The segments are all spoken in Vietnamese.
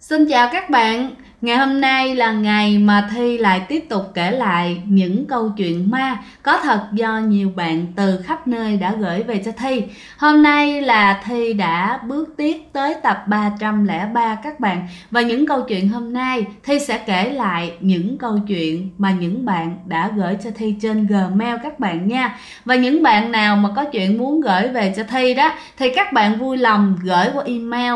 Xin chào các bạn. Ngày hôm nay là ngày mà Thi lại tiếp tục kể lại những câu chuyện ma có thật do nhiều bạn từ khắp nơi đã gửi về cho Thi. Hôm nay là Thi đã bước tiếp tới tập 303 các bạn. Và những câu chuyện hôm nay Thi sẽ kể lại những câu chuyện mà những bạn đã gửi cho Thi trên Gmail các bạn nha. Và những bạn nào mà có chuyện muốn gửi về cho Thi đó thì các bạn vui lòng gửi qua email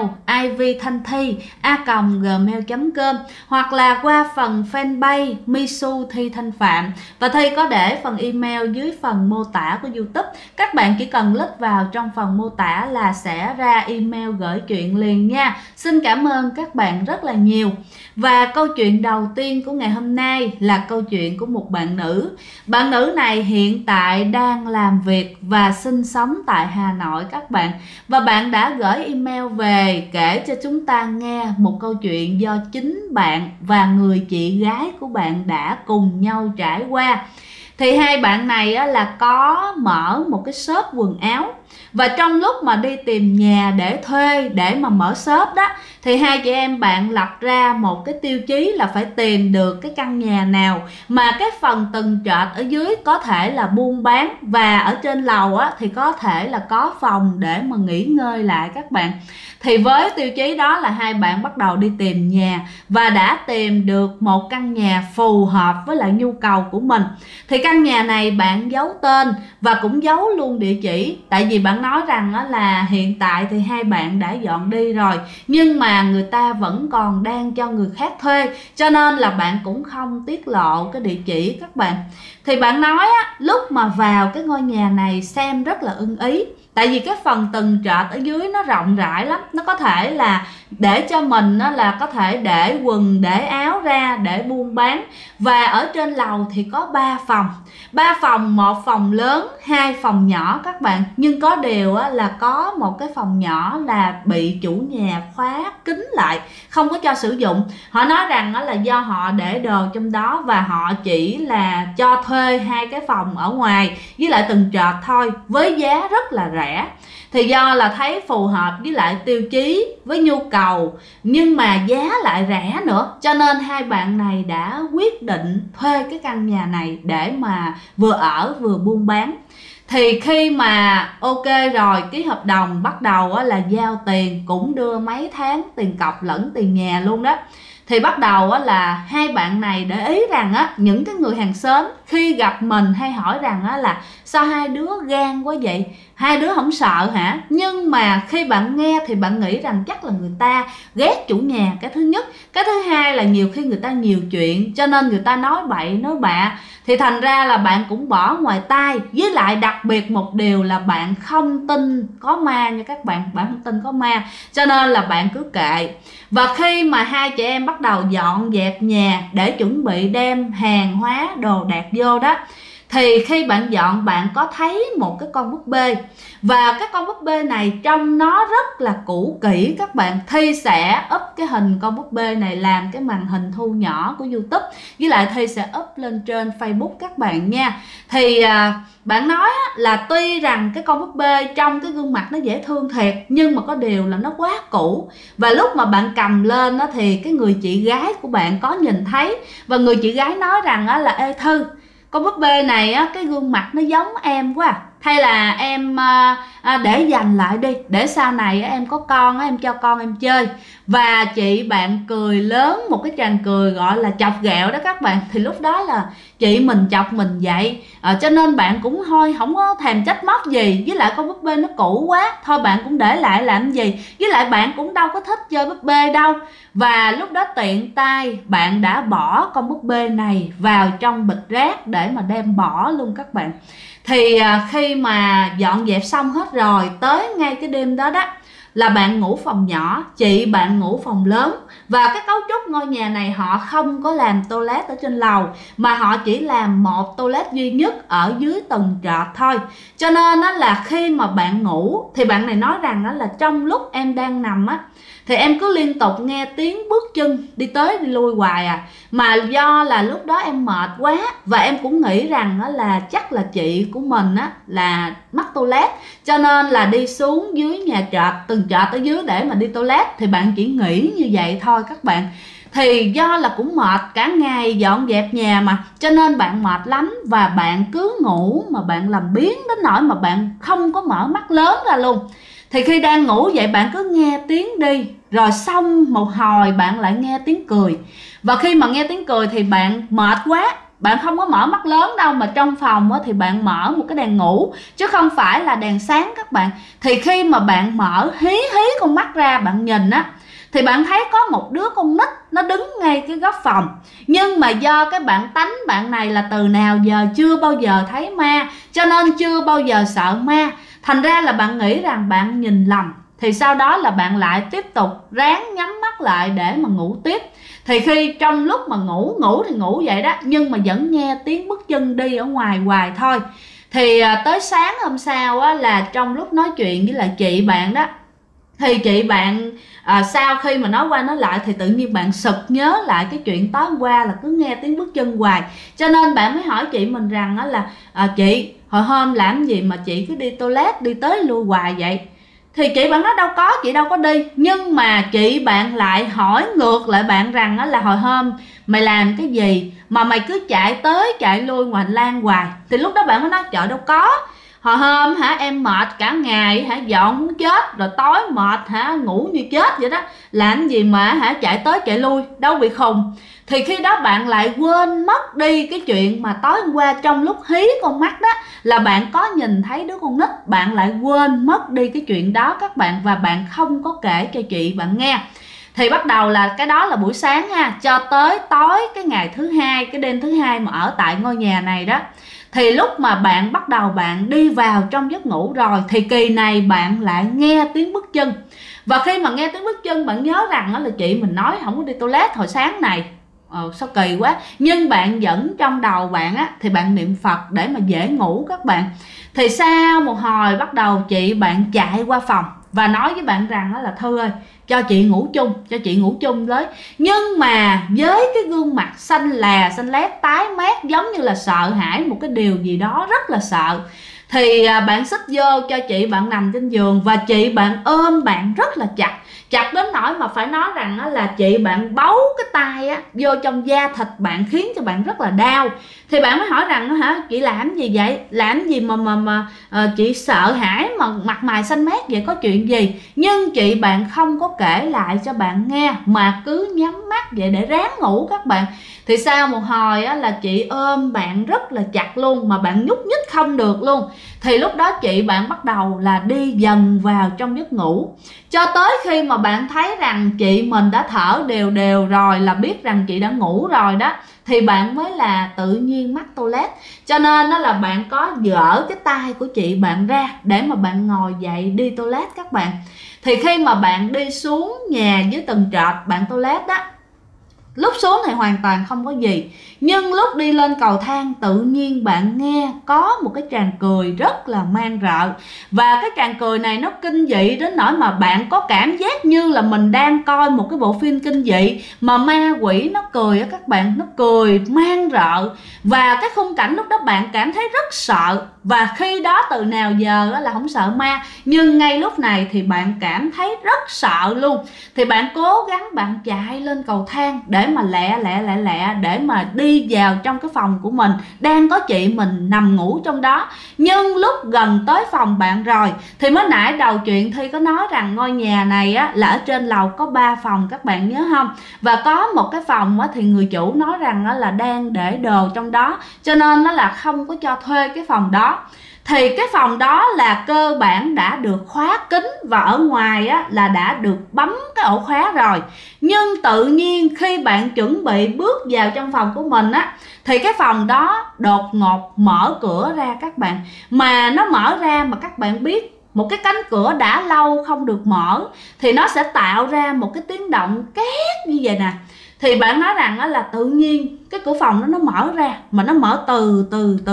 ivthanhthi@gmail.com hoặc là qua phần fanpage Misu Thi Thanh Phạm, và Thi có để phần email dưới phần mô tả của YouTube. Các bạn chỉ cần click vào trong phần mô tả là sẽ ra email gửi chuyện liền nha. Xin cảm ơn các bạn rất là nhiều. Và câu chuyện đầu tiên của ngày hôm nay là câu chuyện của một bạn nữ. Bạn nữ này hiện tại đang làm việc và sinh sống tại Hà Nội các bạn. Và bạn đã gửi email về kể cho chúng ta nghe một câu chuyện do chính bạn và người chị gái của bạn đã cùng nhau trải qua. Thì hai bạn này là có mở một cái shop quần áo, và trong lúc mà đi tìm nhà để thuê để mà mở shop đó thì hai chị em bạn lập ra một cái tiêu chí là phải tìm được cái căn nhà nào mà cái phần tầng trệt ở dưới có thể là buôn bán, và ở trên lầu thì có thể là có phòng để mà nghỉ ngơi lại các bạn. Thì với tiêu chí đó là hai bạn bắt đầu đi tìm nhà và đã tìm được một căn nhà phù hợp với lại nhu cầu của mình. Thì căn nhà này bạn giấu tên và cũng giấu luôn địa chỉ, tại vì bạn nói rằng là hiện tại thì hai bạn đã dọn đi rồi nhưng mà người ta vẫn còn đang cho người khác thuê, cho nên là bạn cũng không tiết lộ cái địa chỉ các bạn. Thì bạn nói lúc mà vào cái ngôi nhà này xem rất là ưng ý, tại vì cái phần tầng trệt ở dưới nó rộng rãi lắm, nó có thể là để cho mình là có thể để quần để áo ra để buôn bán. Và ở trên lầu thì có 3 phòng, một phòng lớn, 2 phòng nhỏ các bạn. Nhưng có điều là có một cái phòng nhỏ là bị chủ nhà khóa kín lại, không có cho sử dụng. Họ nói rằng là do họ để đồ trong đó và họ chỉ là cho thuê 2 cái phòng ở ngoài với lại tầng trệt thôi, với giá rất là rẻ. Thì do là thấy phù hợp với lại tiêu chí với nhu cầu nhưng mà giá lại rẻ nữa, cho nên hai bạn này đã quyết định thuê cái căn nhà này để mà vừa ở vừa buôn bán. Thì khi mà ok rồi, ký hợp đồng, bắt đầu là giao tiền, cũng đưa mấy tháng tiền cọc lẫn tiền nhà luôn đó. Thì bắt đầu là hai bạn này để ý rằng những cái người hàng xóm khi gặp mình hay hỏi rằng là sao hai đứa gan quá vậy, hai đứa không sợ hả? Nhưng mà khi bạn nghe thì bạn nghĩ rằng chắc là người ta ghét chủ nhà, cái thứ nhất. Cái thứ hai là nhiều khi người ta nhiều chuyện cho nên người ta nói bậy nói bạ, thì thành ra là bạn cũng bỏ ngoài tai. Với lại đặc biệt một điều là bạn không tin có ma nha các bạn, bạn không tin có ma, cho nên là bạn cứ kệ. Và khi mà hai chị em bắt đầu dọn dẹp nhà để chuẩn bị đem hàng hóa đồ đạc vô đó, thì khi bạn dọn bạn có thấy một cái con búp bê, và cái con búp bê này trông nó rất là cũ kỹ các bạn. Thi sẽ up cái hình con búp bê này làm cái màn hình thu nhỏ của YouTube, với lại Thi sẽ up lên trên Facebook các bạn nha. Thì bạn nói là tuy rằng cái con búp bê trong cái gương mặt nó dễ thương thiệt, nhưng mà có điều là nó quá cũ. Và lúc mà bạn cầm lên thì cái người chị gái của bạn có nhìn thấy, và người chị gái nói rằng là ê Thư, con búp bê này cái gương mặt nó giống em quá, hay là em để dành lại đi, để sau này em có con em cho con em chơi. Và chị bạn cười lớn một cái tràng cười gọi là chọc ghẹo đó các bạn. Thì lúc đó là chị mình chọc mình vậy, cho nên bạn cũng thôi không có thèm trách móc gì. Với lại con búp bê nó cũ quá, thôi bạn cũng để lại làm gì, với lại bạn cũng đâu có thích chơi búp bê đâu. Và lúc đó tiện tay bạn đã bỏ con búp bê này vào trong bịch rác để mà đem bỏ luôn các bạn. Thì khi mà dọn dẹp xong hết rồi, tới ngay cái đêm đó đó là bạn ngủ phòng nhỏ, chị bạn ngủ phòng lớn. Và cái cấu trúc ngôi nhà này họ không có làm toilet ở trên lầu, mà họ chỉ làm một toilet duy nhất ở dưới tầng trệt thôi. Cho nên là khi mà bạn ngủ thì bạn này nói rằng là trong lúc em đang nằm thì em cứ liên tục nghe tiếng bước chân đi tới đi lui hoài à. Mà do là lúc đó em mệt quá, và em cũng nghĩ rằng là chắc là chị của mình là mắc toilet, cho nên là đi xuống dưới nhà trệt, từng trệt ở dưới để mà đi toilet. Thì bạn chỉ nghĩ như vậy thôi các bạn. Thì do là cũng mệt cả ngày dọn dẹp nhà mà, cho nên bạn mệt lắm, và bạn cứ ngủ mà bạn làm biếng đến nỗi mà bạn không có mở mắt lớn ra luôn. Thì khi đang ngủ vậy bạn cứ nghe tiếng đi, rồi xong một hồi bạn lại nghe tiếng cười. Và khi mà nghe tiếng cười thì bạn mệt quá, bạn không có mở mắt lớn đâu, mà trong phòng thì bạn mở một cái đèn ngủ chứ không phải là đèn sáng các bạn. Thì khi mà bạn mở hí con mắt ra, bạn nhìn thì bạn thấy có một đứa con nít nó đứng ngay cái góc phòng. Nhưng mà do cái bản tánh bạn này là từ nào giờ chưa bao giờ thấy ma, cho nên chưa bao giờ sợ ma. Thành ra là bạn nghĩ rằng bạn nhìn lầm. Thì sau đó là bạn lại tiếp tục ráng nhắm mắt lại để mà ngủ tiếp. Thì khi trong lúc mà ngủ thì ngủ vậy đó, nhưng mà vẫn nghe tiếng bước chân đi ở ngoài hoài thôi. Thì tới sáng hôm sau là trong lúc nói chuyện với lại chị bạn đó, thì chị bạn sau khi mà nói qua nói lại thì tự nhiên bạn sực nhớ lại cái chuyện tối hôm qua là cứ nghe tiếng bước chân hoài. Cho nên bạn mới hỏi chị mình rằng là chị hồi hôm làm gì mà chị cứ đi toilet đi tới lui hoài vậy? Thì chị bạn nói đâu có, chị đâu có đi. Nhưng mà chị bạn lại hỏi ngược lại bạn rằng là hồi hôm mày làm cái gì mà mày cứ chạy tới chạy lui ngoài hành lang hoài? Thì lúc đó bạn mới nói trời đâu có, hồi hôm em mệt cả ngày dọn muốn chết, rồi tối mệt ngủ như chết vậy đó, làm gì mà chạy tới chạy lui, đâu bị khùng. Thì khi đó bạn lại quên mất đi cái chuyện mà tối hôm qua trong lúc hí con mắt đó là bạn có nhìn thấy đứa con nít. Bạn lại quên mất đi cái chuyện đó các bạn, và bạn không có kể cho chị bạn nghe. Thì bắt đầu là cái đó là buổi sáng cho tới tối cái ngày thứ hai, cái đêm thứ hai mà ở tại ngôi nhà này đó. Thì lúc mà bạn bắt đầu bạn đi vào trong giấc ngủ rồi, thì kỳ này bạn lại nghe tiếng bước chân. Và khi mà nghe tiếng bước chân, bạn nhớ rằng là chị mình nói không có đi toilet hồi sáng này. Sao kỳ quá. Nhưng bạn vẫn trong đầu bạn thì bạn niệm Phật để mà dễ ngủ các bạn. Thì sau một hồi bắt đầu chị bạn chạy qua phòng và nói với bạn rằng là Thư ơi, cho chị ngủ chung với. Nhưng mà với cái gương mặt xanh lét tái mét, giống như là sợ hãi một cái điều gì đó rất là sợ. Thì bạn xích vô cho chị bạn nằm trên giường, và chị bạn ôm bạn rất là chặt đến nỗi mà phải nói rằng là chị bạn bấu cái tay vô trong da thịt bạn, khiến cho bạn rất là đau. Thì bạn mới hỏi rằng chị làm gì vậy, làm gì mà chị sợ hãi mà mặt mày xanh mét vậy, có chuyện gì? Nhưng chị bạn không có kể lại cho bạn nghe, mà cứ nhắm mắt vậy để ráng ngủ các bạn. Thì sau một hồi là chị ôm bạn rất là chặt luôn, mà bạn nhúc nhích không được luôn. Thì lúc đó chị bạn bắt đầu là đi dần vào trong giấc ngủ, cho tới khi mà bạn thấy rằng chị mình đã thở đều rồi, là biết rằng chị đã ngủ rồi đó, thì bạn mới là tự nhiên mắc toilet. Cho nên đó là bạn có gỡ cái tay của chị bạn ra để mà bạn ngồi dậy đi toilet các bạn. Thì khi mà bạn đi xuống nhà dưới tầng trệt bạn toilet đó, lúc xuống thì hoàn toàn không có gì, nhưng lúc đi lên cầu thang tự nhiên bạn nghe có một cái tràng cười rất là man rợ. Và cái tràng cười này nó kinh dị đến nỗi mà bạn có cảm giác như là mình đang coi một cái bộ phim kinh dị mà ma quỷ nó cười á các bạn, nó cười man rợ. Và cái khung cảnh lúc đó bạn cảm thấy rất sợ. Và khi đó từ nào giờ là không sợ ma, nhưng ngay lúc này thì bạn cảm thấy rất sợ luôn. Thì bạn cố gắng bạn chạy lên cầu thang để mà lẹ để mà đi vào trong cái phòng của mình, đang có chị mình nằm ngủ trong đó. Nhưng lúc gần tới phòng bạn rồi thì mới nãy đầu chuyện Thi có nói rằng ngôi nhà này là ở trên lầu có 3 phòng các bạn nhớ không? Và có một cái phòng thì người chủ nói rằng là đang để đồ trong đó, cho nên nó là không có cho thuê cái phòng đó. Thì cái phòng đó là cơ bản đã được khóa kín, và ở ngoài là đã được bấm cái ổ khóa rồi. Nhưng tự nhiên khi bạn chuẩn bị bước vào trong phòng của mình thì cái phòng đó đột ngột mở cửa ra các bạn. Mà nó mở ra mà các bạn biết, một cái cánh cửa đã lâu không được mở thì nó sẽ tạo ra một cái tiếng động két như vậy nè. Thì bạn nói rằng là tự nhiên cái cửa phòng đó nó mở ra, mà nó mở từ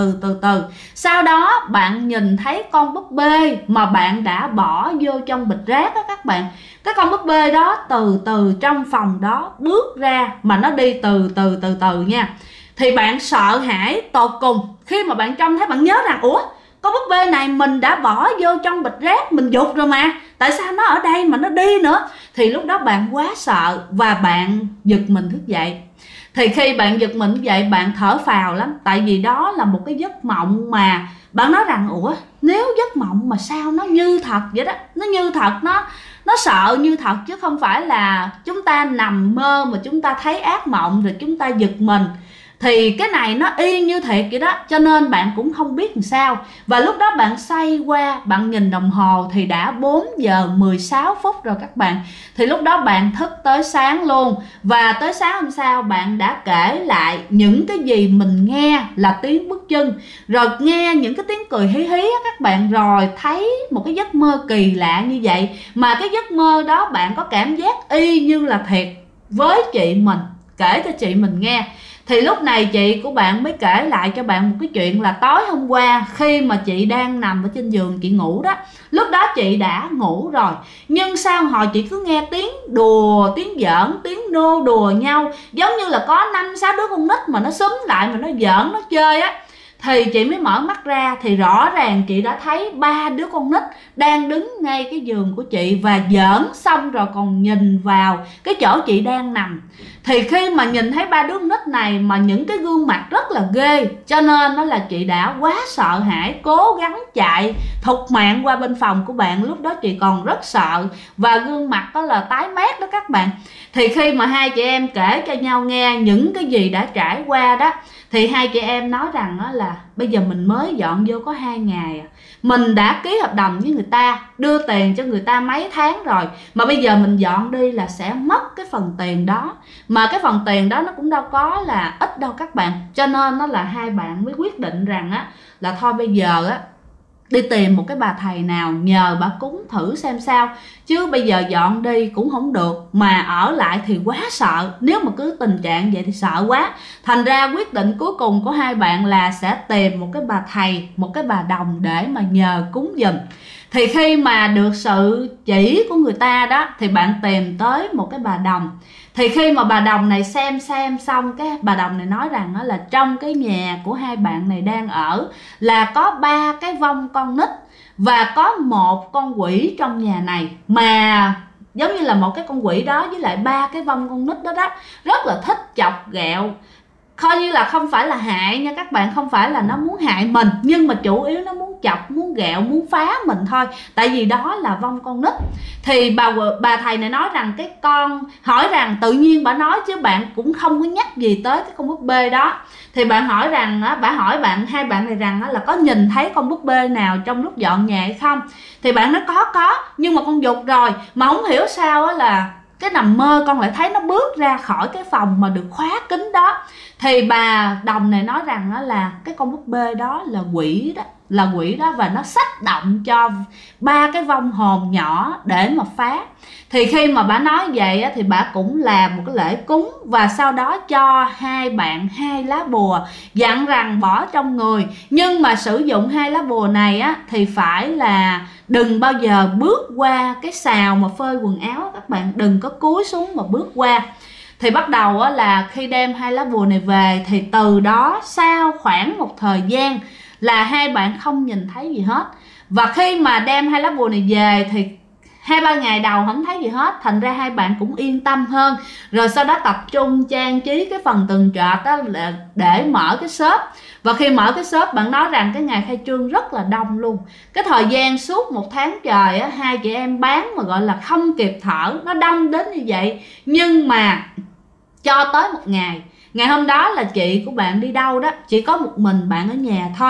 từ. Sau đó bạn nhìn thấy con búp bê mà bạn đã bỏ vô trong bịch rác đó các bạn. Cái con búp bê đó từ từ trong phòng đó bước ra, mà nó đi từ từ nha. Thì bạn sợ hãi tột cùng khi mà bạn trông thấy, bạn nhớ rằng ủa, con búp bê này mình đã bỏ vô trong bịch rác, mình giục rồi mà, tại sao nó ở đây mà nó đi nữa? Thì lúc đó bạn quá sợ và bạn giật mình thức dậy. Thì khi bạn giật mình thức dậy, bạn thở phào lắm, tại vì đó là một cái giấc mộng mà bạn nói rằng ủa, nếu giấc mộng mà sao nó như thật vậy đó, nó như thật, nó sợ như thật, chứ không phải là chúng ta nằm mơ mà chúng ta thấy ác mộng rồi chúng ta giật mình. Thì cái này nó y như thiệt vậy đó, cho nên bạn cũng không biết làm sao. Và lúc đó bạn xoay qua, bạn nhìn đồng hồ thì đã 4 giờ 16 phút rồi các bạn. Thì lúc đó bạn thức tới sáng luôn. Và tới sáng hôm sau bạn đã kể lại những cái gì mình nghe là tiếng bước chân, rồi nghe những cái tiếng cười hí hí á các bạn, rồi thấy một cái giấc mơ kỳ lạ như vậy. Mà cái giấc mơ đó bạn có cảm giác y như là thiệt với chị mình, kể cho chị mình nghe. Thì lúc này chị của bạn mới kể lại cho bạn một cái chuyện là tối hôm qua khi mà chị đang nằm ở trên giường chị ngủ đó, lúc đó chị đã ngủ rồi, nhưng sao hồi chị cứ nghe tiếng đùa, tiếng giỡn, tiếng nô đùa nhau, giống như là có 5-6 đứa con nít mà nó xúm lại mà nó giỡn, nó chơi á. Thì chị mới mở mắt ra thì rõ ràng chị đã thấy 3 đứa con nít đang đứng ngay cái giường của chị và giỡn xong rồi còn nhìn vào cái chỗ chị đang nằm. Thì khi mà nhìn thấy 3 đứa con nít này mà những cái gương mặt rất là ghê, cho nên đó là chị đã quá sợ hãi, cố gắng chạy thục mạng qua bên phòng của bạn. Lúc đó chị còn rất sợ và gương mặt đó là tái mét đó các bạn. Thì khi mà hai chị em kể cho nhau nghe những cái gì đã trải qua đó, thì hai chị em nói rằng đó là bây giờ mình mới dọn vô có 2 ngày, mình đã ký hợp đồng với người ta, đưa tiền cho người ta mấy tháng rồi, mà bây giờ mình dọn đi là sẽ mất cái phần tiền đó, mà cái phần tiền đó nó cũng đâu có là ít đâu các bạn. Cho nên nó là hai bạn mới quyết định rằng á là thôi bây giờ á đi tìm một cái bà thầy nào nhờ bà cúng thử xem sao, chứ bây giờ dọn đi cũng không được, mà ở lại thì quá sợ, nếu mà cứ tình trạng vậy thì sợ quá. Thành ra quyết định cuối cùng của hai bạn là sẽ tìm một cái bà thầy, một cái bà đồng để mà nhờ cúng giùm. Thì khi mà được sự chỉ của người ta đó thì bạn tìm tới một cái bà đồng. Thì khi mà bà đồng này xem xong, cái bà đồng này nói rằng đó là trong cái nhà của hai bạn này đang ở là có 3 cái vong con nít và có một con quỷ trong nhà này, mà giống như là một cái con quỷ đó với lại 3 cái vong con nít đó rất là thích chọc ghẹo, coi như là không phải là hại nha các bạn, không phải là nó muốn hại mình, nhưng mà chủ yếu nó muốn chọc, muốn ghẹo, muốn phá mình thôi, tại vì đó là vong con nít. Thì bà thầy này nói rằng cái con hỏi rằng tự nhiên bà nói chứ bạn cũng không có nhắc gì tới cái con búp bê đó. Thì bạn hỏi rằng bà hỏi hai bạn này rằng là có nhìn thấy con búp bê nào trong lúc dọn nhà hay không. Thì bạn nói có, nhưng mà con giục rồi, mà không hiểu sao là cái nằm mơ con lại thấy nó bước ra khỏi cái phòng mà được khóa kín đó. Thì bà đồng này nói rằng là cái con búp bê đó là quỷ đó, và nó xách động cho 3 cái vong hồn nhỏ để mà phá. Thì khi mà bà nói vậy thì bà cũng làm một cái lễ cúng, và sau đó cho hai bạn 2 lá bùa, dặn rằng bỏ trong người, nhưng mà sử dụng 2 lá bùa này thì phải là đừng bao giờ bước qua cái xào mà phơi quần áo các bạn, đừng có cúi xuống mà bước qua. Thì bắt đầu là khi đem 2 lá bùa này về thì từ đó sau khoảng một thời gian là hai bạn không nhìn thấy gì hết. Và khi mà đem 2 lá bùa này về thì 2-3 ngày đầu không thấy gì hết, thành ra hai bạn cũng yên tâm hơn. Rồi sau đó tập trung trang trí cái phần tường trệt đó để mở cái shop. Và khi mở cái shop, bạn nói rằng cái ngày khai trương rất là đông luôn. Cái thời gian suốt 1 tháng trời hai chị em bán mà gọi là không kịp thở, nó đông đến như vậy. Nhưng mà cho tới một ngày hôm đó là chị của bạn đi đâu đó, chỉ có một mình bạn ở nhà thôi.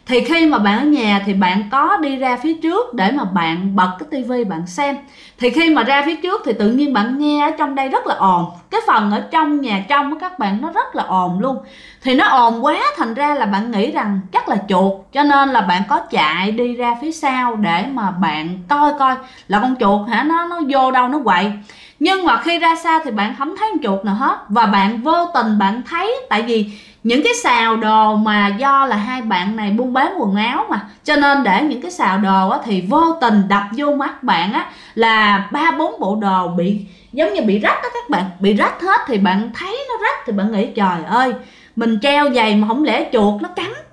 Thì khi mà bạn ở nhà thì bạn có đi ra phía trước để mà bạn bật cái tivi bạn xem. Thì khi mà ra phía trước thì tự nhiên bạn nghe ở trong đây rất là ồn. Cái phần ở trong nhà trong của các bạn nó rất là ồn luôn. Thì nó ồn quá thành ra là bạn nghĩ rằng chắc là chuột. Cho nên là bạn có chạy đi ra phía sau để mà bạn coi coi là con chuột hả, nó vô đâu nó quậy. Nhưng mà khi ra xa thì bạn không thấy con chuột nào hết. Và bạn vô tình bạn thấy, tại vì những cái xào đồ mà do là hai bạn này buôn bán quần áo mà, cho nên để những cái xào đồ á, thì vô tình đập vô mắt bạn á, là 3-4 bộ đồ bị giống như bị rách đó các bạn, bị rách hết. Thì bạn thấy nó rách thì bạn nghĩ trời ơi, mình treo giày mà không lẽ chuột nó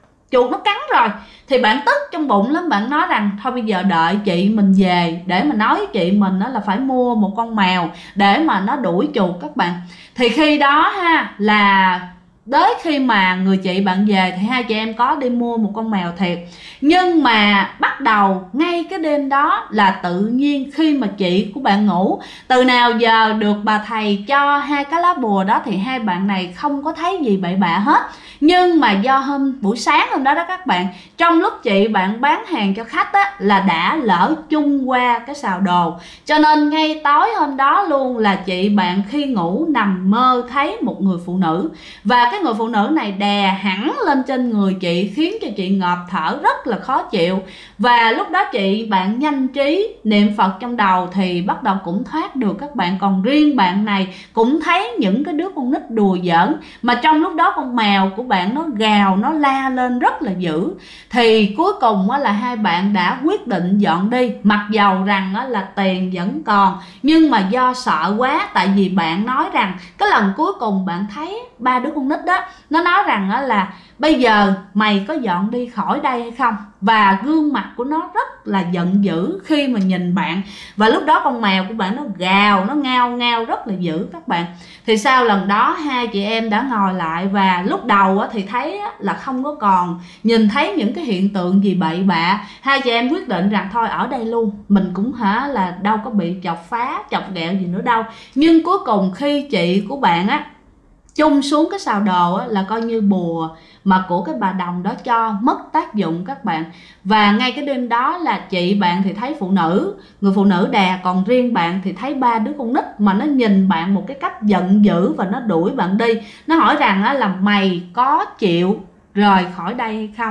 cắn rồi. Thì bạn tức trong bụng lắm, bạn nói rằng thôi bây giờ đợi chị mình về để mà nói với chị mình là phải mua một con mèo để mà nó đuổi chuột các bạn. Thì khi đó ha, là tới khi mà người chị bạn về thì hai chị em có đi mua một con mèo thiệt. Nhưng mà bắt đầu ngay cái đêm đó là tự nhiên khi mà chị của bạn ngủ, từ nào giờ được bà thầy cho hai cái lá bùa đó thì hai bạn này không có thấy gì bậy bạ hết. Nhưng mà do buổi sáng hôm đó đó các bạn, trong lúc chị bạn bán hàng cho khách á, là đã lỡ chung qua cái xào đồ. Cho nên ngay tối hôm đó luôn là chị bạn khi ngủ nằm mơ thấy một người phụ nữ. Và cái người phụ nữ này đè hẳn lên trên người chị, khiến cho chị ngộp thở rất là khó chịu. Và lúc đó chị bạn nhanh trí niệm Phật trong đầu thì bắt đầu cũng thoát được các bạn. Còn riêng bạn này cũng thấy những cái đứa con nít đùa giỡn, mà trong lúc đó con mèo của bạn nó gào, nó la lên rất là dữ. Thì cuối cùng là hai bạn đã quyết định dọn đi, mặc dầu rằng là tiền vẫn còn. Nhưng mà do sợ quá, tại vì bạn nói rằng cái lần cuối cùng bạn thấy ba đứa con nít đó, nó nói rằng là bây giờ mày có dọn đi khỏi đây hay không. Và gương mặt của nó rất là giận dữ khi mà nhìn bạn. Và lúc đó con mèo của bạn nó gào, nó ngao ngao rất là dữ các bạn. Thì sau lần đó hai chị em đã ngồi lại, và lúc đầu thì thấy là không có còn nhìn thấy những cái hiện tượng gì bậy bạ. Hai chị em quyết định rằng thôi ở đây luôn, mình cũng là đâu có bị chọc phá chọc ghẹo gì nữa đâu. Nhưng cuối cùng khi chị của bạn chung xuống cái xào đồ là coi như bùa mà của cái bà đồng đó cho mất tác dụng các bạn. Và ngay cái đêm đó là chị bạn thì thấy người phụ nữ đè, còn riêng bạn thì thấy ba đứa con nít mà nó nhìn bạn một cái cách giận dữ và nó đuổi bạn đi. Nó hỏi rằng là mày có chịu rời khỏi đây hay không.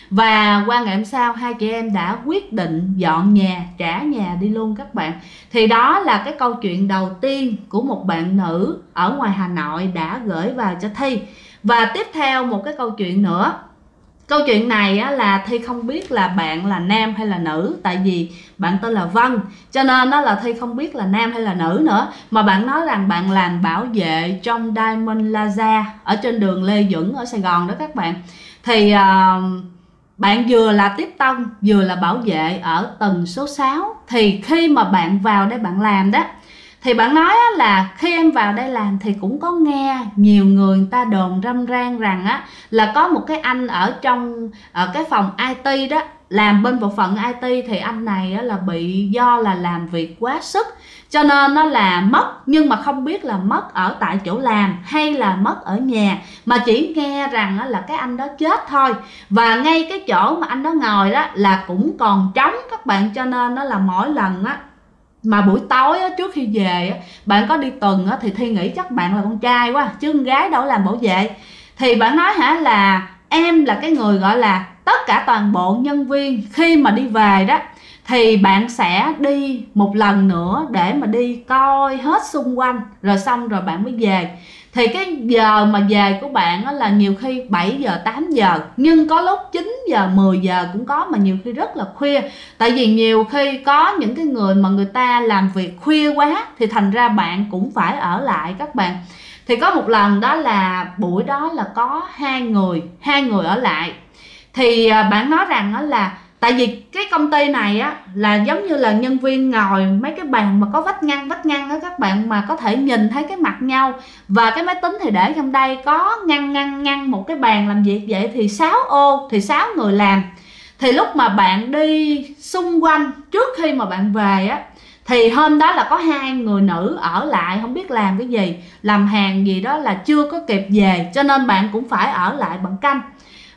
Và qua ngày hôm sau hai chị em đã quyết định dọn nhà, trả nhà đi luôn các bạn. Thì đó là cái câu chuyện đầu tiên của một bạn nữ ở ngoài Hà Nội đã gửi vào cho Thi. Và tiếp theo một cái câu chuyện nữa. Câu chuyện này là Thi không biết là bạn là nam hay là nữ, tại vì bạn tên là Vân, cho nên đó là Thi không biết là nam hay là nữ nữa. Mà bạn nói rằng bạn làm bảo vệ trong Diamond Plaza ở trên đường Lê Duẩn ở Sài Gòn đó các bạn. Thì bạn vừa là tiếp tân vừa là bảo vệ ở tầng số 6. Thì khi mà bạn vào đây bạn làm đó, thì bạn nói là khi em vào đây làm thì cũng có nghe nhiều người ta đồn râm ran rằng là có một cái anh ở trong cái phòng IT đó, làm bên bộ phận IT, thì anh này là bị do là làm việc quá sức cho nên nó là mất, nhưng mà không biết là mất ở tại chỗ làm hay là mất ở nhà, mà chỉ nghe rằng là cái anh đó chết thôi. Và ngay cái chỗ mà anh đó ngồi đó là cũng còn trống các bạn, cho nên nó là mỗi lần mà buổi tối trước khi về bạn có đi tuần thì Thi nghĩ chắc bạn là con trai quá chứ con gái đâu làm bảo vệ. Thì bạn nói là em là cái người gọi là tất cả toàn bộ nhân viên khi mà đi về đó thì bạn sẽ đi một lần nữa để mà đi coi hết xung quanh rồi xong rồi bạn mới về. Thì cái giờ mà về của bạn là nhiều khi 7 giờ 8 giờ, nhưng có lúc 9 giờ 10 giờ cũng có, mà nhiều khi rất là khuya. Tại vì nhiều khi có những cái người mà người ta làm việc khuya quá thì thành ra bạn cũng phải ở lại các bạn. Thì có một lần đó là buổi đó là có hai người ở lại. Thì bạn nói rằng là tại vì cái công ty này là giống như là nhân viên ngồi mấy cái bàn mà có vách ngăn đó các bạn, mà có thể nhìn thấy cái mặt nhau. Và cái máy tính thì để trong đây có ngăn một cái bàn làm việc vậy thì 6 ô thì 6 người làm. Thì lúc mà bạn đi xung quanh trước khi mà bạn về thì hôm đó là có hai người nữ ở lại, không biết làm cái gì, làm hàng gì đó là chưa có kịp về, cho nên bạn cũng phải ở lại bạn canh.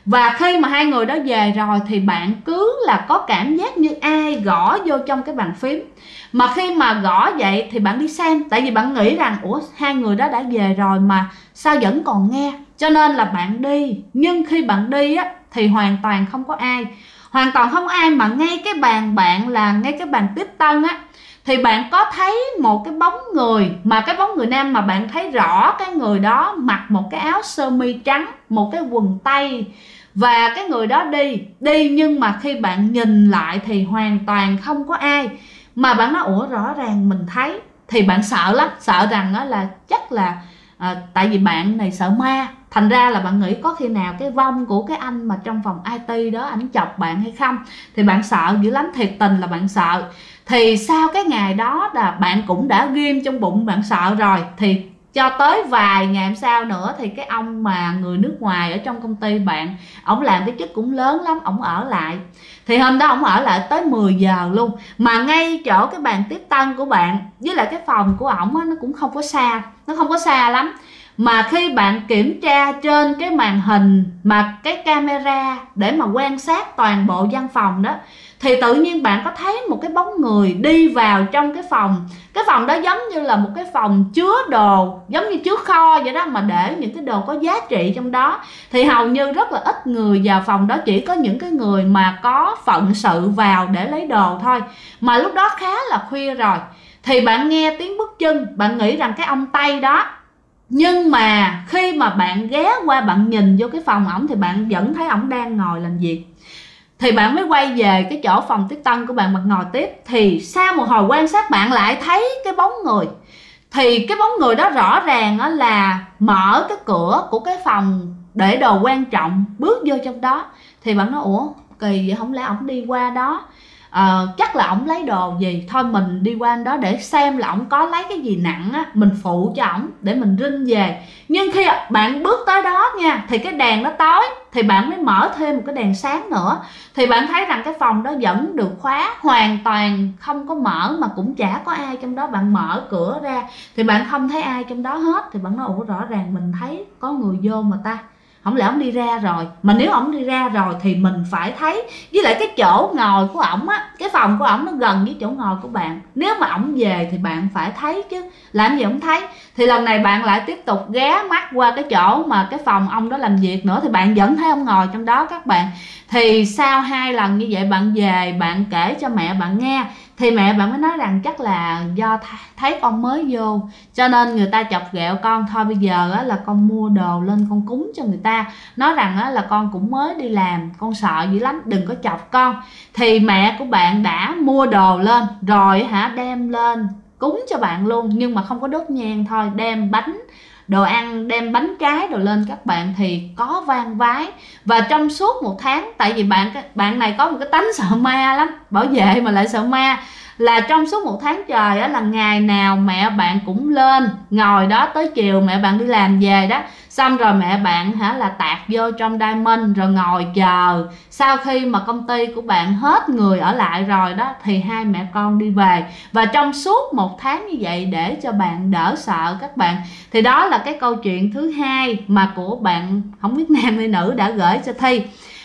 Và khi mà hai người đó về rồi thì bạn cứ là có cảm giác như ai gõ vô trong cái bàn phím. Mà khi mà gõ vậy thì bạn đi xem, tại vì bạn nghĩ rằng ủa hai người đó đã về rồi mà sao vẫn còn nghe, cho nên là bạn đi. Nhưng khi bạn đi á thì hoàn toàn không có ai, hoàn toàn không có ai, mà ngay cái bàn bạn là ngay cái bàn tiếp tân á thì bạn có thấy một cái bóng người, mà cái bóng người nam mà bạn thấy rõ cái người đó mặc một cái áo sơ mi trắng, một cái quần tây, và cái người đó đi nhưng mà khi bạn nhìn lại thì hoàn toàn không có ai. Mà bạn nói ủa rõ ràng mình thấy, thì bạn sợ lắm, sợ rằng đó là chắc là tại vì bạn này sợ ma, thành ra là bạn nghĩ có khi nào cái vong của cái anh mà trong phòng IT đó ảnh chọc bạn hay không, thì bạn sợ dữ lắm, thiệt tình là bạn sợ. Thì sau cái ngày đó là bạn cũng đã ghim trong bụng bạn sợ rồi, thì cho tới vài ngày sau nữa thì cái ông mà người nước ngoài ở trong công ty bạn, ổng làm cái chức cũng lớn lắm, ổng ở lại. Thì hôm đó ổng ở lại tới 10 giờ luôn, mà ngay chỗ cái bàn tiếp tân của bạn với lại cái phòng của ổng á, nó cũng không có xa, nó không có xa lắm. Mà khi bạn kiểm tra trên cái màn hình mà cái camera để mà quan sát toàn bộ văn phòng đó, thì tự nhiên bạn có thấy một cái bóng người đi vào trong cái phòng. Cái phòng đó giống như là một cái phòng chứa đồ, giống như chứa kho vậy đó, mà để những cái đồ có giá trị trong đó. Thì hầu như rất là ít người vào phòng đó, chỉ có những cái người mà có phận sự vào để lấy đồ thôi. Mà lúc đó khá là khuya rồi, thì bạn nghe tiếng bước chân, bạn nghĩ rằng cái ông Tây đó. Nhưng mà khi mà bạn ghé qua bạn nhìn vô cái phòng ổng thì bạn vẫn thấy ổng đang ngồi làm việc. Thì bạn mới quay về cái chỗ phòng tiếp tân của bạn ngồi tiếp. Thì sau một hồi quan sát bạn lại thấy cái bóng người. Thì cái bóng người đó rõ ràng là mở cái cửa của cái phòng để đồ quan trọng, bước vô trong đó. Thì bạn nói ủa kỳ vậy, không lẽ ổng đi qua đó chắc là ổng lấy đồ gì, thôi mình đi qua đó để xem là ổng có lấy cái gì nặng á, mình phụ cho ổng để mình rinh về. Nhưng khi bạn bước tới đó nha, thì cái đèn nó tối, thì bạn mới mở thêm một cái đèn sáng nữa. Thì bạn thấy rằng cái phòng đó vẫn được khóa, hoàn toàn không có mở, mà cũng chả có ai trong đó. Bạn mở cửa ra thì bạn không thấy ai trong đó hết. Thì bạn nói ủa rõ ràng mình thấy có người vô mà ta, không lẽ ổng đi ra rồi. Mà nếu ổng đi ra rồi thì mình phải thấy. Với lại cái chỗ ngồi của ổng á, cái phòng của ổng nó gần với chỗ ngồi của bạn, nếu mà ổng về thì bạn phải thấy chứ, làm gì ổng thấy. Thì lần này bạn lại tiếp tục ghé mắt qua cái chỗ mà cái phòng ông đó làm việc nữa, thì bạn vẫn thấy ông ngồi trong đó các bạn. Thì sau 2 lần như vậy bạn về bạn kể cho mẹ bạn nghe, thì mẹ bạn mới nói rằng chắc là do thấy con mới vô cho nên người ta chọc ghẹo con thôi, bây giờ á, là con mua đồ lên con cúng cho người ta, nói rằng á, là con cũng mới đi làm, con sợ dữ lắm đừng có chọc con. Thì mẹ của bạn đã mua đồ lên rồi đem lên cúng cho bạn luôn, nhưng mà không có đốt nhang thôi, đem bánh đồ ăn, đem bánh trái đồ lên các bạn, thì có vang vái. Và trong suốt 1 tháng, tại vì bạn này có một cái tánh sợ ma lắm, bảo vệ mà lại sợ ma, là trong suốt 1 tháng trời á, là ngày nào mẹ bạn cũng lên ngồi đó tới chiều mẹ bạn đi làm về đó, xong rồi mẹ bạn là tạt vô trong Diamond rồi ngồi chờ. Sau khi mà công ty của bạn hết người ở lại rồi đó thì hai mẹ con đi về. Và trong suốt 1 tháng như vậy để cho bạn đỡ sợ các bạn. Thì đó là cái câu chuyện thứ hai mà của bạn, không biết nam hay nữ, đã gửi cho Thi.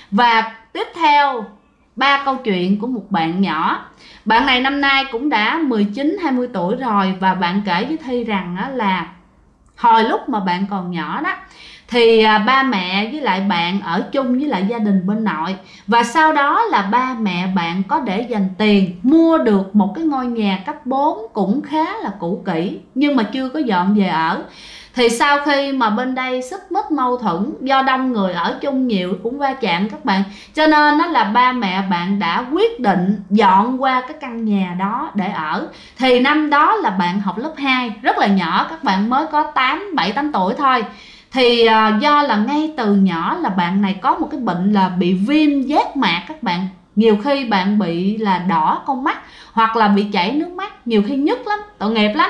Và tiếp theo 3 câu chuyện của một bạn nhỏ. Bạn này năm nay cũng đã 19-20 tuổi rồi, và bạn kể với Thi rằng là hồi lúc mà bạn còn nhỏ đó thì ba mẹ với lại bạn ở chung với lại gia đình bên nội, và sau đó là ba mẹ bạn có để dành tiền mua được một cái ngôi nhà cấp 4 cũng khá là cũ kỹ, nhưng mà chưa có dọn về ở. Thì sau khi mà bên đây xích mích mâu thuẫn do đông người ở chung nhiều cũng va chạm các bạn, cho nên nó là ba mẹ bạn đã quyết định dọn qua cái căn nhà đó để ở. Thì năm đó là bạn học lớp 2, rất là nhỏ, các bạn mới có 7-8 tuổi thôi. Thì do là ngay từ nhỏ là bạn này có một cái bệnh là bị viêm giác mạc các bạn. Nhiều khi bạn bị là đỏ con mắt hoặc là bị chảy nước mắt, nhiều khi nhức lắm, tội nghiệp lắm.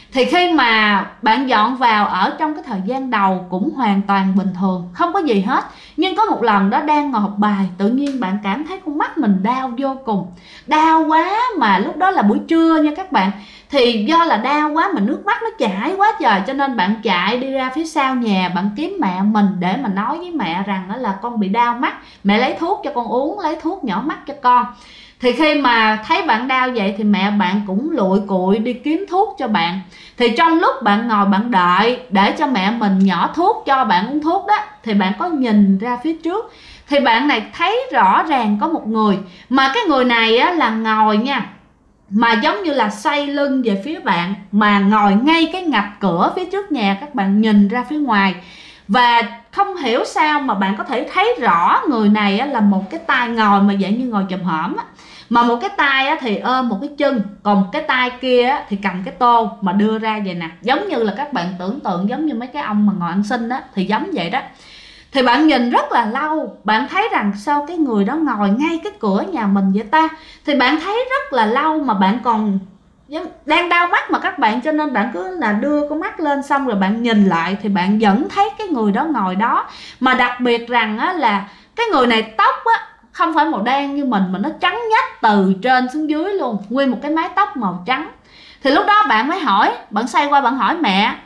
Thì khi mà bạn dọn vào ở trong cái thời gian đầu cũng hoàn toàn bình thường, không có gì hết. Nhưng có một lần đó đang ngồi học bài, tự nhiên bạn cảm thấy con mắt mình đau vô cùng. Đau quá, mà lúc đó là buổi trưa nha các bạn. Thì do là đau quá mà nước mắt nó chảy quá trời, cho nên bạn chạy đi ra phía sau nhà, bạn kiếm mẹ mình để mà nói với mẹ rằng đó là con bị đau mắt, mẹ lấy thuốc cho con uống, lấy thuốc nhỏ mắt cho con. Thì khi mà thấy bạn đau vậy thì mẹ bạn cũng lụi cụi đi kiếm thuốc cho bạn. Thì trong lúc bạn ngồi bạn đợi để cho mẹ mình nhỏ thuốc cho bạn uống thuốc đó, thì bạn có nhìn ra phía trước, thì bạn này thấy rõ ràng có một người, mà cái người này á, là ngồi nha, mà giống như là xoay lưng về phía bạn, mà ngồi ngay cái ngạch cửa phía trước nhà, các bạn nhìn ra phía ngoài. Và không hiểu sao mà bạn có thể thấy rõ người này á, là một cái tay ngồi mà dạng như ngồi chùm hổm á, mà một cái tay á, thì ôm một cái chân, còn một cái tay kia á, thì cầm cái tô mà đưa ra vậy nè, giống như là các bạn tưởng tượng giống như mấy cái ông mà ngồi ăn xin á, thì giống vậy đó. Thì bạn nhìn rất là lâu, bạn thấy rằng sao cái người đó ngồi ngay cái cửa nhà mình vậy ta. Thì bạn thấy rất là lâu mà bạn còn đang đau mắt mà các bạn, cho nên bạn cứ là đưa con mắt lên, xong rồi bạn nhìn lại thì bạn vẫn thấy cái người đó ngồi đó. Mà đặc biệt rằng á, là cái người này tóc á không phải màu đen như mình, mà nó trắng nhách từ trên xuống dưới luôn, nguyên một cái mái tóc màu trắng. Thì lúc đó bạn mới hỏi, bạn xoay qua bạn hỏi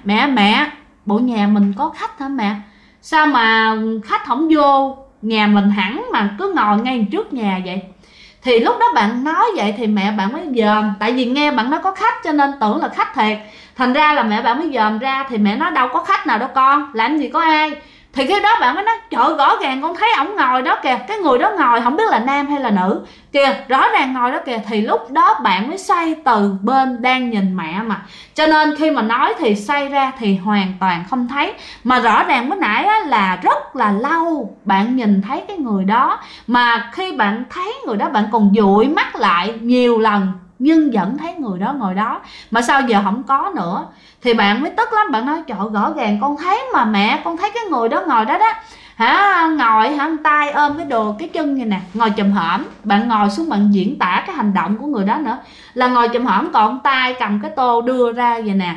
mẹ, bộ nhà mình có khách hả mẹ? Sao mà khách không vô nhà mình hẳn mà cứ ngồi ngay trước nhà vậy? Thì lúc đó bạn nói vậy thì mẹ bạn mới dòm, tại vì nghe bạn nói có khách cho nên tưởng là khách thiệt. Thành ra là mẹ bạn mới dòm ra, thì mẹ nói đâu có khách nào đâu con, làm gì có ai. Thì khi đó bạn mới nói trời, rõ ràng con thấy ổng ngồi đó kìa, cái người đó ngồi không biết là nam hay là nữ kìa, rõ ràng ngồi đó kìa. Thì lúc đó bạn mới xoay từ bên đang nhìn mẹ mà, cho nên khi mà nói thì xoay ra thì hoàn toàn không thấy. Mà rõ ràng mới nãy á, là rất là lâu bạn nhìn thấy cái người đó, mà khi bạn thấy người đó bạn còn dụi mắt lại nhiều lần nhưng vẫn thấy người đó ngồi đó, mà sao giờ không có nữa. Thì bạn mới tức lắm, bạn nói trời, rõ ràng con thấy mà mẹ, con thấy cái người đó ngồi đó đó hả, ngồi hả, tay ôm cái đồ cái chân này nè, ngồi chùm hổm. Bạn ngồi xuống bạn diễn tả cái hành động của người đó nữa, là ngồi chùm hổm, còn tay cầm cái tô đưa ra vậy nè.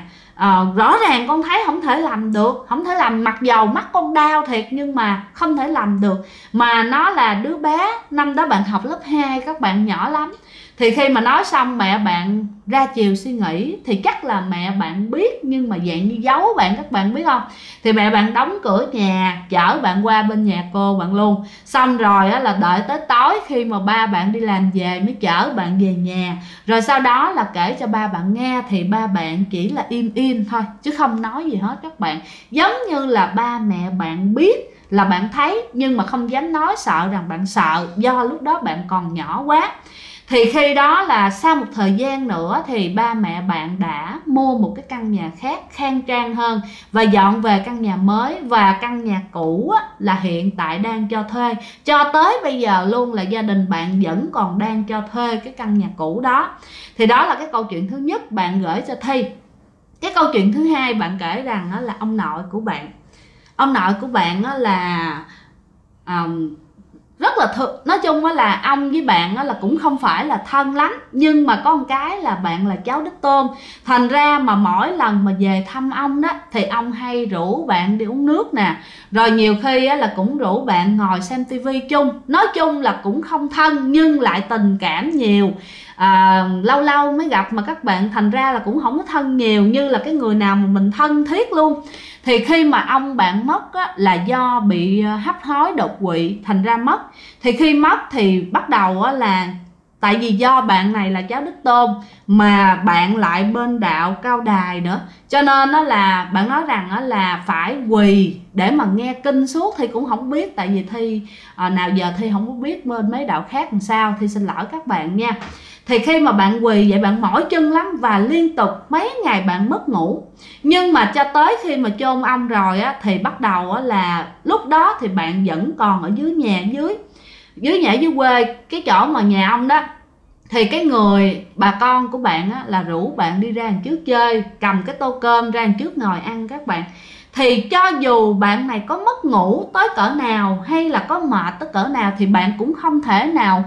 Rõ ràng con thấy không thể làm được, không thể làm, mặc dầu mắt con đau thiệt nhưng mà không thể làm được. Mà nó là đứa bé, năm đó bạn học lớp 2, các bạn nhỏ lắm. Thì khi mà nói xong mẹ bạn ra chiều suy nghĩ, thì chắc là mẹ bạn biết nhưng mà dạng như giấu bạn, các bạn biết không. Thì mẹ bạn đóng cửa nhà, chở bạn qua bên nhà cô bạn luôn. Xong rồi á, là đợi tới tối khi mà ba bạn đi làm về mới chở bạn về nhà. Rồi sau đó là kể cho ba bạn nghe, thì ba bạn chỉ là im im thôi chứ không nói gì hết các bạn. Giống như là ba mẹ bạn biết là bạn thấy nhưng mà không dám nói, sợ rằng bạn sợ, do lúc đó bạn còn nhỏ quá. Thì khi đó là sau một thời gian nữa thì ba mẹ bạn đã mua một cái căn nhà khác khang trang hơn và dọn về căn nhà mới. Và căn nhà cũ là hiện tại đang cho thuê, cho tới bây giờ luôn là gia đình bạn vẫn còn đang cho thuê cái căn nhà cũ đó. Thì đó là cái câu chuyện thứ nhất bạn gửi cho Thi. Cái câu chuyện thứ hai bạn kể rằng là ông nội của bạn. Ông nội của bạn là rất là nói chung là ông với bạn là cũng không phải là thân lắm, nhưng mà có một cái là bạn là cháu đích tôn. Thành ra mà mỗi lần mà về thăm ông đó thì ông hay rủ bạn đi uống nước nè, rồi nhiều khi là cũng rủ bạn ngồi xem tivi chung. Nói chung là cũng không thân nhưng lại tình cảm nhiều. Lâu lâu mới gặp mà các bạn, thành ra là cũng không có thân nhiều như là cái người nào mà mình thân thiết luôn. Thì khi mà ông bạn mất là do bị hấp hối đột quỵ thành ra mất. Thì khi mất thì bắt đầu là tại vì do bạn này là cháu đích tôn mà bạn lại bên đạo Cao Đài nữa, cho nên là bạn nói rằng là phải quỳ để mà nghe kinh suốt. Thì cũng không biết, tại vì Thi nào giờ Thi không có biết bên mấy đạo khác làm sao, Thi xin lỗi các bạn nha. Thì khi mà bạn quỳ vậy bạn mỏi chân lắm và liên tục mấy ngày bạn mất ngủ. Nhưng mà cho tới khi mà chôn ông rồi thì bắt đầu là lúc đó thì bạn vẫn còn ở dưới nhà, dưới quê, cái chỗ mà nhà ông đó. Thì cái người bà con của bạn là rủ bạn đi ra đằng trước chơi, cầm cái tô cơm ra đằng trước ngồi ăn các bạn. thì cho dù bạn này có mất ngủ tới cỡ nào hay là có mệt tới cỡ nào thì bạn cũng không thể nào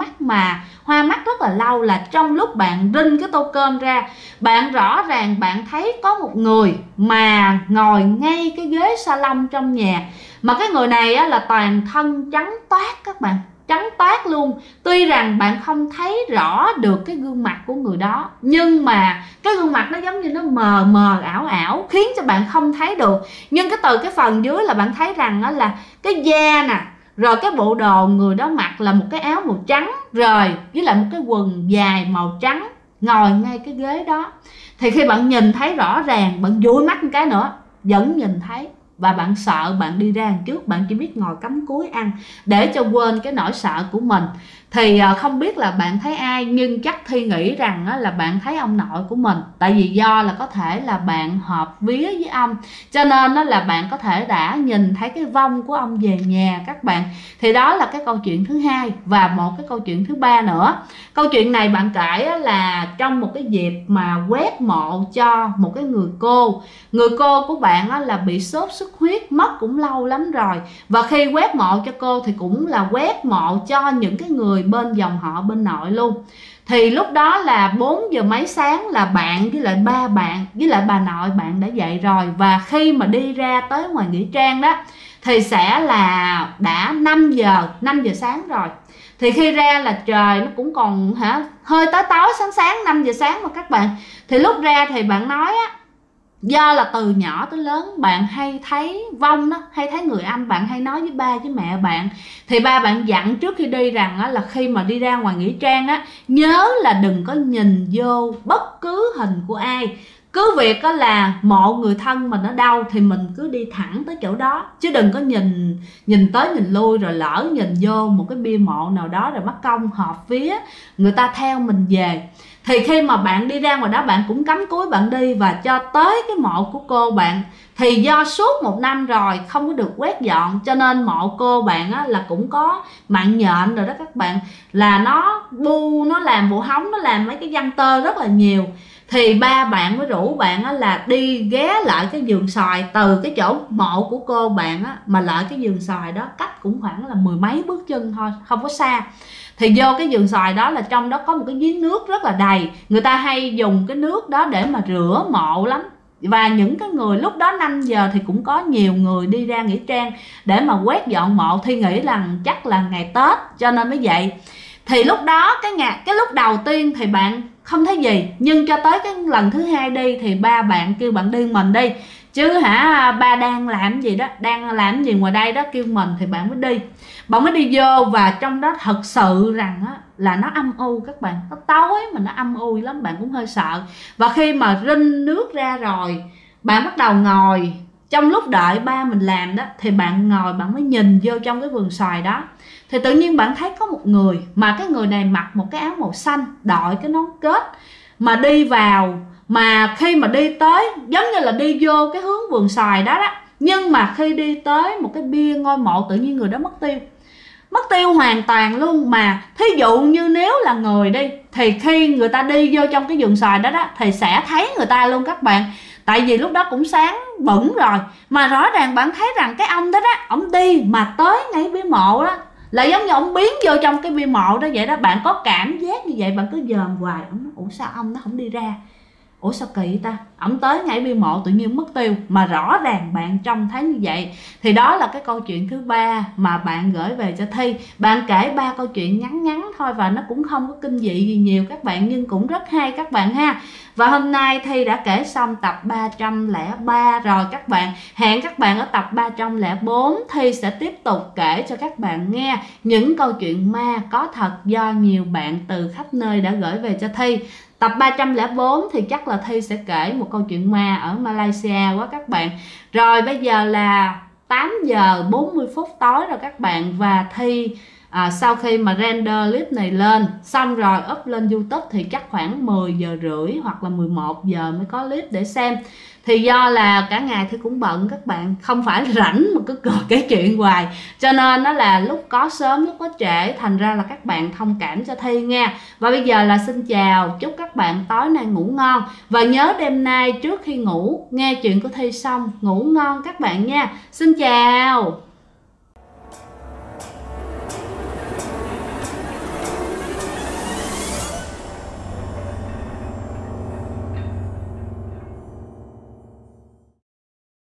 hoa mắt rất là lâu. Là trong lúc bạn rinh cái tô cơm ra, bạn rõ ràng bạn thấy có một người mà ngồi ngay cái ghế salon trong nhà, mà cái người này á, là toàn thân trắng toát các bạn, trắng toát luôn. Tuy rằng bạn không thấy rõ được cái gương mặt của người đó, nhưng mà cái gương mặt nó giống như nó mờ mờ ảo ảo, khiến cho bạn không thấy được. Nhưng cái từ cái phần dưới là bạn thấy rằng đó là cái da nè, rồi cái bộ đồ người đó mặc là một cái áo màu trắng, rồi với lại một cái quần dài màu trắng, ngồi ngay cái ghế đó. Thì khi bạn nhìn thấy rõ ràng, bạn dụi mắt một cái nữa vẫn nhìn thấy, và bạn sợ, bạn đi ra trước, bạn chỉ biết ngồi cắm cúi ăn để cho quên cái nỗi sợ của mình. Thì không biết là bạn thấy ai, nhưng chắc Thi nghĩ rằng là bạn thấy ông nội của mình. Tại vì do là có thể là bạn hợp vía với ông, cho nên là bạn có thể đã nhìn thấy cái vong của ông về nhà các bạn. Thì đó là cái câu chuyện thứ hai. Và một cái câu chuyện thứ ba nữa. Câu chuyện này bạn kể là trong một cái dịp mà quét mộ cho một cái người cô. Người cô của bạn là bị sốt xuất huyết, mất cũng lâu lắm rồi. Và khi quét mộ cho cô thì cũng là quét mộ cho những cái người bên dòng họ bên nội luôn. Thì lúc đó là 4 giờ mấy sáng là bạn với lại ba bạn với lại bà nội bạn đã dậy rồi. Và khi mà đi ra tới ngoài nghĩa trang đó thì sẽ là đã 5 giờ sáng rồi. Thì khi ra là trời nó cũng còn hơi tối tối sáng 5 giờ sáng mà các bạn. Thì lúc ra thì bạn nói á, do là từ nhỏ tới lớn bạn hay thấy vong đó, hay thấy người âm, bạn hay nói với ba với mẹ bạn. Thì ba bạn dặn trước khi đi rằng á, là khi mà đi ra ngoài nghĩa trang á, nhớ là đừng có nhìn vô bất cứ hình của ai. Cứ việc á là mộ người thân mình ở đâu thì mình cứ đi thẳng tới chỗ đó, chứ đừng có nhìn tới nhìn lui, rồi lỡ nhìn vô một cái bia mộ nào đó rồi mất công hợp vía người ta theo mình về. Thì khi mà bạn đi ra ngoài đó, bạn cũng cắm cúi bạn đi, và cho tới cái mộ của cô bạn thì do suốt 1 năm rồi không có được quét dọn, cho nên mộ cô bạn á, là cũng có mạng nhện rồi đó các bạn, là nó bu, nó làm bộ hóng, nó làm mấy cái răng tơ rất là nhiều. Thì ba bạn mới rủ bạn á, là đi ghé lại cái vườn xoài, từ cái chỗ mộ của cô bạn á, mà lại cái vườn xoài đó cách cũng khoảng là 10 mấy bước chân thôi, không có xa. Thì vô cái vườn xoài đó là trong đó có một cái giếng nước rất là đầy. Người ta hay dùng cái nước đó để mà rửa mộ lắm. Và những cái người lúc đó 5 giờ thì cũng có nhiều người đi ra nghĩa trang để mà quét dọn mộ. Thi nghĩ rằng chắc là ngày Tết cho nên mới vậy. Thì lúc đó cái lúc đầu tiên thì bạn không thấy gì, nhưng cho tới cái lần thứ hai đi thì ba bạn kêu bạn đi mình đi, chứ ba đang làm gì đó, đang làm gì ngoài đây đó, kêu mình thì bạn mới đi. Bạn mới đi vô, và trong đó thật sự rằng á, là nó âm u các bạn, nó tối mà nó âm u lắm, bạn cũng hơi sợ. Và khi mà rinh nước ra rồi, bạn bắt đầu ngồi, trong lúc đợi ba mình làm đó thì bạn ngồi, bạn mới nhìn vô trong cái vườn xoài đó. Thì tự nhiên bạn thấy có một người, mà cái người này mặc một cái áo màu xanh, đội cái nón kết, mà đi vào. Mà khi mà đi tới giống như là đi vô cái hướng vườn xoài đó đó, nhưng mà khi đi tới một cái bia ngôi mộ, tự nhiên người đó mất tiêu hoàn toàn luôn. Mà thí dụ như nếu là người đi, thì khi người ta đi vô trong cái vườn xoài đó đó thì sẽ thấy người ta luôn các bạn. Tại vì lúc đó cũng sáng bẩn rồi, mà rõ ràng bạn thấy rằng cái ông đó đó, ông đi mà tới ngay bia mộ đó, là giống như ông biến vô trong cái bia mộ đó vậy đó. Bạn có cảm giác như vậy, bạn cứ dòm hoài, ông nói ủa sao ông nó không đi ra, ủa sao kỳ ta, ổng tới ngay bia mộ tự nhiên mất tiêu, mà rõ ràng bạn trông thấy như vậy. Thì đó là cái câu chuyện thứ ba mà bạn gửi về cho Thi. Bạn kể 3 câu chuyện ngắn ngắn thôi, và nó cũng không có kinh dị gì nhiều các bạn, nhưng cũng rất hay các bạn ha. Và hôm nay Thi đã kể xong tập 303 rồi các bạn. Hẹn các bạn ở tập 304, Thi sẽ tiếp tục kể cho các bạn nghe những câu chuyện ma có thật do nhiều bạn từ khắp nơi đã gửi về cho Thi. Tập 304 thì chắc là Thi sẽ kể một câu chuyện ma ở Malaysia quá các bạn. Rồi bây giờ là 8 giờ 40 phút tối rồi các bạn, và Thi sau khi mà render clip này lên xong rồi up lên YouTube thì chắc khoảng 10 giờ rưỡi hoặc là 11 giờ mới có clip để xem. Thì do là cả ngày thì cũng bận các bạn, không phải rảnh mà cứ kể chuyện hoài, cho nên nó là lúc có sớm lúc có trễ, thành ra là các bạn thông cảm cho Thi nha. Và bây giờ là xin chào, chúc các bạn tối nay ngủ ngon, và nhớ đêm nay trước khi ngủ nghe chuyện của Thi xong ngủ ngon các bạn nha. Xin chào.